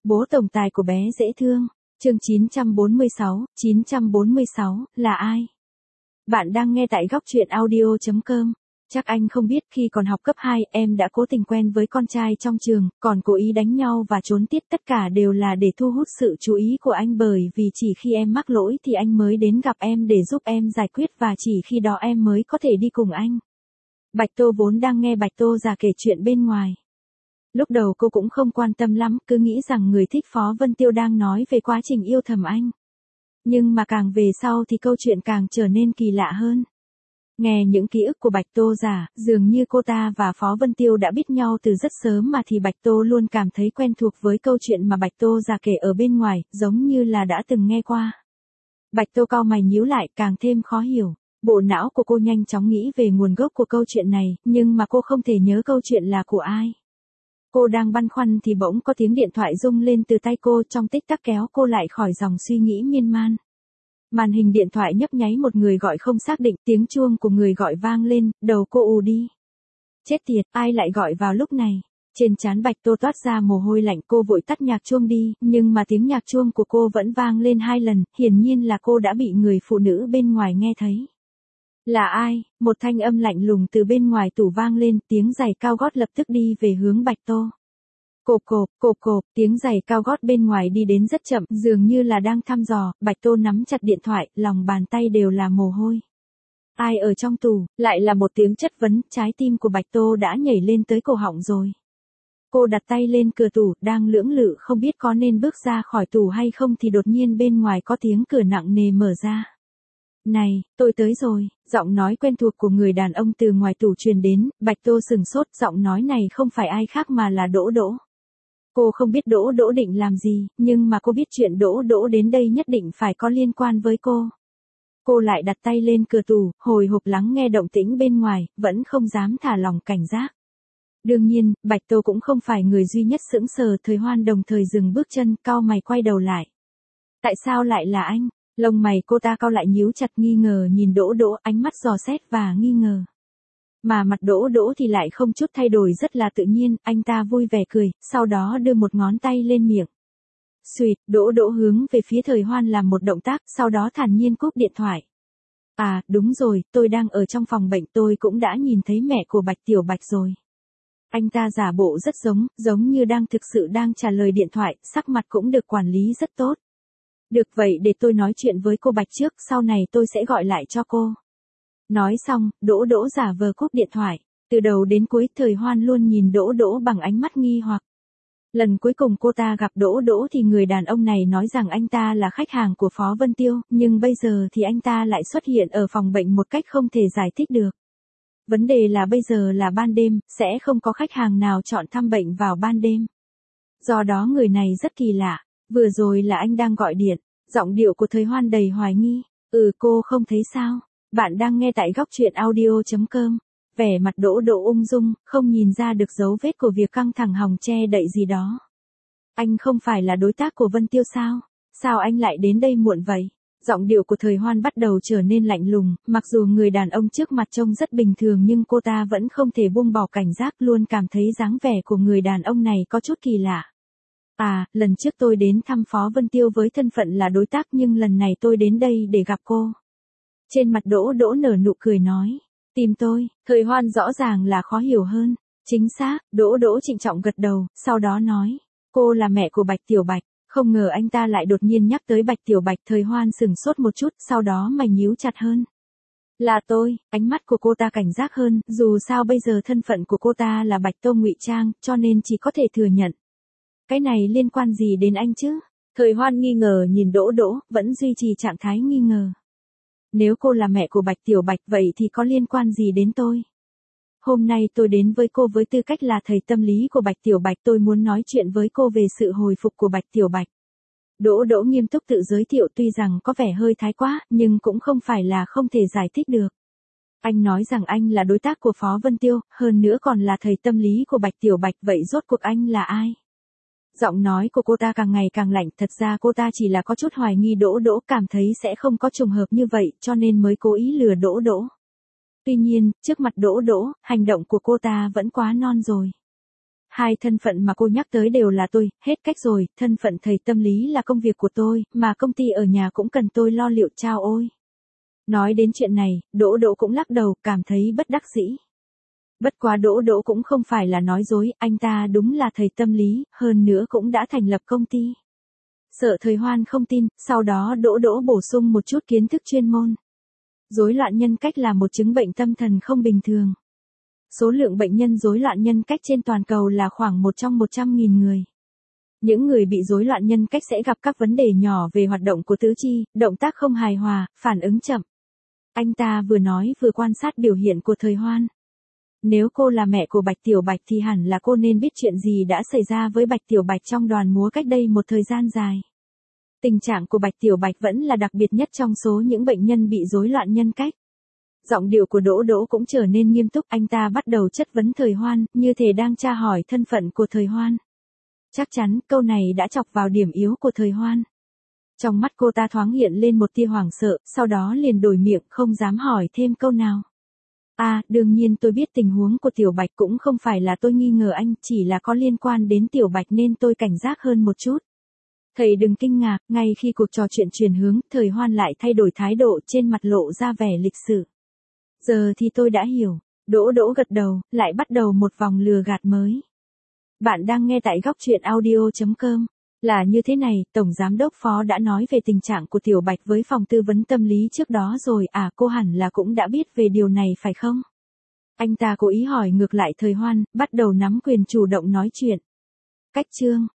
Bố tổng tài của bé dễ thương. Chương 946, là ai? Bạn đang nghe tại góc truyện audio.com. Chắc anh không biết khi còn học cấp 2 em đã cố tình quen với con trai trong trường, còn cố ý đánh nhau và trốn tiết, tất cả đều là để thu hút sự chú ý của anh, bởi vì chỉ khi em mắc lỗi thì anh mới đến gặp em để giúp em giải quyết, và chỉ khi đó em mới có thể đi cùng anh. Bạch Tô vốn đang nghe Bạch Tô già kể chuyện bên ngoài. Lúc đầu cô cũng không quan tâm lắm, cứ nghĩ rằng người thích Phó Vân Tiêu đang nói về quá trình yêu thầm anh. Nhưng mà càng về sau thì câu chuyện càng trở nên kỳ lạ hơn. Nghe những ký ức của Bạch Tô già, dường như cô ta và Phó Vân Tiêu đã biết nhau từ rất sớm mà, thì Bạch Tô luôn cảm thấy quen thuộc với câu chuyện mà Bạch Tô già kể ở bên ngoài, giống như là đã từng nghe qua. Bạch Tô cau mày nhíu lại, càng thêm khó hiểu. Bộ não của cô nhanh chóng nghĩ về nguồn gốc của câu chuyện này, nhưng mà cô không thể nhớ câu chuyện là của ai. Cô đang băn khoăn thì bỗng có tiếng điện thoại rung lên từ tay cô, trong tích tắc kéo cô lại khỏi dòng suy nghĩ miên man. Màn hình điện thoại nhấp nháy một người gọi không xác định, tiếng chuông của người gọi vang lên, đầu cô ù đi. Chết tiệt, ai lại gọi vào lúc này? Trên trán Bạch Tô toát ra mồ hôi lạnh, cô vội tắt nhạc chuông đi, nhưng mà tiếng nhạc chuông của cô vẫn vang lên 2 lần, hiển nhiên là cô đã bị người phụ nữ bên ngoài nghe thấy. Là ai? Một thanh âm lạnh lùng từ bên ngoài tủ vang lên, tiếng giày cao gót lập tức đi về hướng Bạch Tô. Cộp cộp, tiếng giày cao gót bên ngoài đi đến rất chậm, dường như là đang thăm dò. Bạch Tô nắm chặt điện thoại, lòng bàn tay đều là mồ hôi. Ai ở trong tủ? Lại là một tiếng chất vấn, trái tim của Bạch Tô đã nhảy lên tới cổ họng rồi. Cô đặt tay lên cửa tủ, đang lưỡng lự không biết có nên bước ra khỏi tủ hay không thì đột nhiên bên ngoài có tiếng cửa nặng nề mở ra. Này, tôi tới rồi, giọng nói quen thuộc của người đàn ông từ ngoài tủ truyền đến. Bạch Tô sừng sốt, giọng nói này không phải ai khác mà là Đỗ Đỗ. Cô không biết Đỗ Đỗ định làm gì, nhưng mà cô biết chuyện Đỗ Đỗ đến đây nhất định phải có liên quan với cô. Cô lại đặt tay lên cửa tủ, hồi hộp lắng nghe động tĩnh bên ngoài, vẫn không dám thả lỏng cảnh giác. Đương nhiên, Bạch Tô cũng không phải người duy nhất sững sờ. Thời Hoan đồng thời dừng bước chân, cau mày quay đầu lại. Tại sao lại là anh? Lông mày cô ta cau lại nhíu chặt, nghi ngờ nhìn Đỗ Đỗ, ánh mắt dò xét và nghi ngờ. Mà mặt Đỗ Đỗ thì lại không chút thay đổi, rất là tự nhiên, anh ta vui vẻ cười, sau đó đưa một ngón tay lên miệng. Xuỵt, Đỗ Đỗ hướng về phía Thời Hoan làm một động tác, sau đó thản nhiên cúp điện thoại. À, đúng rồi, tôi đang ở trong phòng bệnh, tôi cũng đã nhìn thấy mẹ của Bạch Tiểu Bạch rồi. Anh ta giả bộ rất giống như đang thực sự đang trả lời điện thoại, sắc mặt cũng được quản lý rất tốt. Được vậy, để tôi nói chuyện với cô Bạch trước, sau này tôi sẽ gọi lại cho cô. Nói xong, Đỗ Đỗ giả vờ cúp điện thoại. Từ đầu đến cuối, Thời Hoan luôn nhìn Đỗ Đỗ bằng ánh mắt nghi hoặc. Lần cuối cùng cô ta gặp Đỗ Đỗ thì người đàn ông này nói rằng anh ta là khách hàng của Phó Vân Tiêu, nhưng bây giờ thì anh ta lại xuất hiện ở phòng bệnh một cách không thể giải thích được. Vấn đề là bây giờ là ban đêm, sẽ không có khách hàng nào chọn thăm bệnh vào ban đêm. Do đó người này rất kỳ lạ. Vừa rồi là anh đang gọi điện. Giọng điệu của Thời Hoan đầy hoài nghi. Cô không thấy sao? Bạn đang nghe tại góc truyện audio.com. Vẻ mặt Đỗ Đỗ ung dung, không nhìn ra được dấu vết của việc căng thẳng hòng che đậy gì đó. Anh không phải là đối tác của Vân Tiêu sao? Sao anh lại đến đây muộn vậy? Giọng điệu của Thời Hoan bắt đầu trở nên lạnh lùng, mặc dù người đàn ông trước mặt trông rất bình thường nhưng cô ta vẫn không thể buông bỏ cảnh giác, luôn cảm thấy dáng vẻ của người đàn ông này có chút kỳ lạ. À, lần trước tôi đến thăm Phó Vân Tiêu với thân phận là đối tác, nhưng lần này tôi đến đây để gặp cô. Trên mặt Đỗ Đỗ nở nụ cười nói. Tìm tôi? Thời Hoan rõ ràng là khó hiểu hơn. Chính xác, Đỗ Đỗ trịnh trọng gật đầu, sau đó nói. Cô là mẹ của Bạch Tiểu Bạch. Không ngờ anh ta lại đột nhiên nhắc tới Bạch Tiểu Bạch. Thời Hoan sừng sốt một chút, sau đó mày nhíu chặt hơn. Là tôi. Ánh mắt của cô ta cảnh giác hơn, dù sao bây giờ thân phận của cô ta là Bạch Tô ngụy trang, cho nên chỉ có thể thừa nhận. Cái này liên quan gì đến anh chứ? Thời Hoan nghi ngờ nhìn Đỗ Đỗ, vẫn duy trì trạng thái nghi ngờ. Nếu cô là mẹ của Bạch Tiểu Bạch vậy thì có liên quan gì đến tôi? Hôm nay tôi đến với cô với tư cách là thầy tâm lý của Bạch Tiểu Bạch, tôi muốn nói chuyện với cô về sự hồi phục của Bạch Tiểu Bạch. Đỗ Đỗ nghiêm túc tự giới thiệu, tuy rằng có vẻ hơi thái quá, nhưng cũng không phải là không thể giải thích được. Anh nói rằng anh là đối tác của Phó Vân Tiêu, hơn nữa còn là thầy tâm lý của Bạch Tiểu Bạch, vậy rốt cuộc anh là ai? Giọng nói của cô ta càng ngày càng lạnh, thật ra cô ta chỉ là có chút hoài nghi Đỗ Đỗ, cảm thấy sẽ không có trùng hợp như vậy, cho nên mới cố ý lừa Đỗ Đỗ. Tuy nhiên, trước mặt Đỗ Đỗ, hành động của cô ta vẫn quá non rồi. Hai thân phận mà cô nhắc tới đều là tôi, hết cách rồi, thân phận thầy tâm lý là công việc của tôi, mà công ty ở nhà cũng cần tôi lo liệu chao ôi. Nói đến chuyện này, Đỗ Đỗ cũng lắc đầu, cảm thấy bất đắc dĩ. Bất quá Đỗ Đỗ cũng không phải là nói dối, anh ta đúng là thầy tâm lý, hơn nữa cũng đã thành lập công ty. Sợ Thời Hoan không tin, sau đó Đỗ Đỗ bổ sung một chút kiến thức chuyên môn. Rối loạn nhân cách là một chứng bệnh tâm thần không bình thường. Số lượng bệnh nhân rối loạn nhân cách trên toàn cầu là khoảng 1 trong 100.000 người. Những người bị rối loạn nhân cách sẽ gặp các vấn đề nhỏ về hoạt động của tứ chi, động tác không hài hòa, phản ứng chậm. Anh ta vừa nói vừa quan sát biểu hiện của Thời Hoan. Nếu cô là mẹ của Bạch Tiểu Bạch thì hẳn là cô nên biết chuyện gì đã xảy ra với Bạch Tiểu Bạch trong đoàn múa cách đây một thời gian dài. Tình trạng của Bạch Tiểu Bạch vẫn là đặc biệt nhất trong số những bệnh nhân bị rối loạn nhân cách. Giọng điệu của Đỗ Đỗ cũng trở nên nghiêm túc, anh ta bắt đầu chất vấn Thời Hoan, như thể đang tra hỏi thân phận của Thời Hoan. Chắc chắn, câu này đã chọc vào điểm yếu của Thời Hoan. Trong mắt cô ta thoáng hiện lên một tia hoảng sợ, sau đó liền đổi miệng, không dám hỏi thêm câu nào. Đương nhiên tôi biết tình huống của Tiểu Bạch, cũng không phải là tôi nghi ngờ anh, chỉ là có liên quan đến Tiểu Bạch nên tôi cảnh giác hơn một chút. Thầy đừng kinh ngạc, ngay khi cuộc trò chuyện chuyển hướng, Thời Hoan lại thay đổi thái độ, trên mặt lộ ra vẻ lịch sự. Giờ thì tôi đã hiểu. Đỗ Đỗ gật đầu, lại bắt đầu một vòng lừa gạt mới. Bạn đang nghe tại góc truyện audio.com. Là như thế này, Tổng Giám đốc Phó đã nói về tình trạng của Tiểu Bạch với phòng tư vấn tâm lý trước đó rồi, cô hẳn là cũng đã biết về điều này phải không? Anh ta cố ý hỏi ngược lại Thời Hoan, bắt đầu nắm quyền chủ động nói chuyện. Cách chương